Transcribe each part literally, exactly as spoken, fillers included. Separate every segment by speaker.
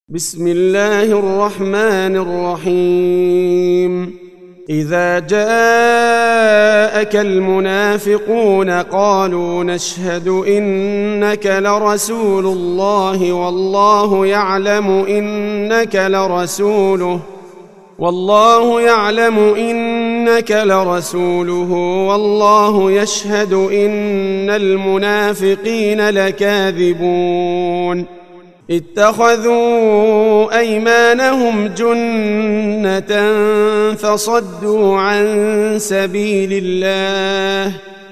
Speaker 1: بسم الله الرحمن الرحيم إذا جاءك المنافقون قالوا نشهد إنك لرسول الله والله يعلم إنك لرسوله والله يعلم إنك لرسوله والله يشهد إن المنافقين لكاذبون اتخذوا أيمانهم جنة فصدوا عن سبيل الله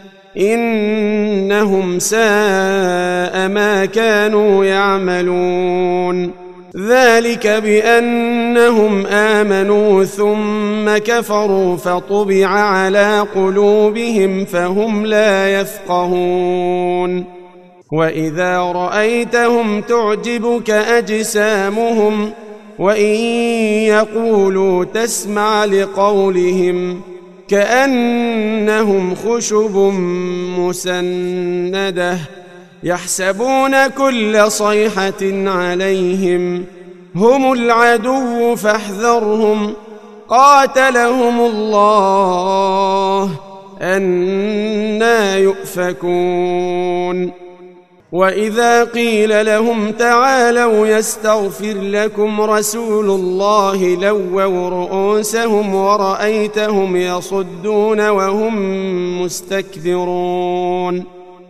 Speaker 1: إنهم ساء ما كانوا يعملون ذلك بأنهم آمنوا ثم كفروا فطبع على قلوبهم فهم لا يفقهون وإذا رأيتهم تعجبك أجسامهم وإن يقولوا تسمع لقولهم كأنهم خشب مسندة يحسبون كل صيحة عليهم هم العدو فاحذرهم قاتلهم الله أنى يؤفكون وإذا قيل لهم تعالوا يستغفر لكم رسول الله لووا رؤوسهم ورأيتهم يصدون وهم مستكبرون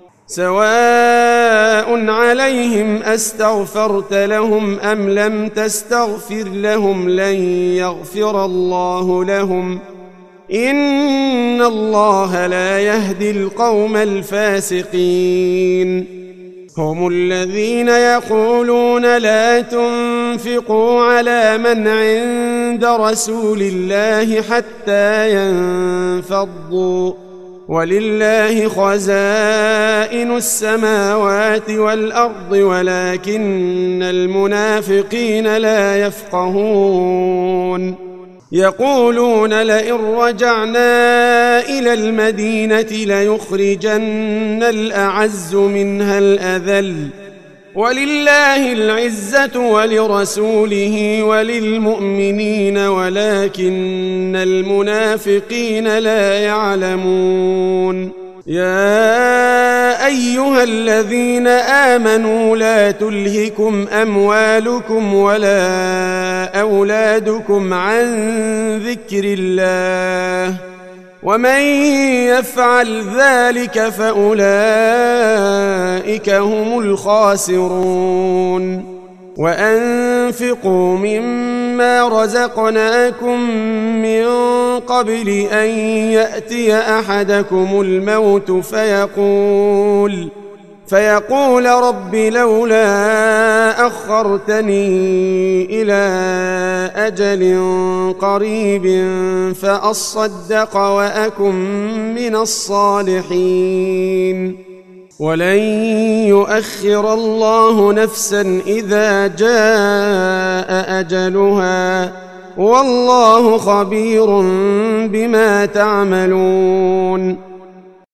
Speaker 1: سواء عليهم أستغفرت لهم أم لم تستغفر لهم لن يغفر الله لهم إن الله لا يهدي القوم الفاسقين هم الذين يقولون لا تنفقوا على من عند رسول الله حتى ينفضوا ولله خزائن السماوات والأرض ولكن المنافقين لا يفقهون يقولون لئن رجعنا إلى المدينة ليخرجن الأعز منها الأذل ولله العزة ولرسوله وللمؤمنين ولكن المنافقين لا يعلمون يا أيها الذين آمنوا لا تلهكم أموالكم ولا أولادكم عن ذكر الله ومن يفعل ذلك فأولئك هم الخاسرون وأنفقوا مما رزقناكم من قبل أن يأتي أحدكم الموت فيقول فيقول رب لولا أخرتني إلى أجل قريب فأصدق وأكن من الصالحين ولن يؤخر الله نفسا إذا جاء أجلها والله خبير بما تعملون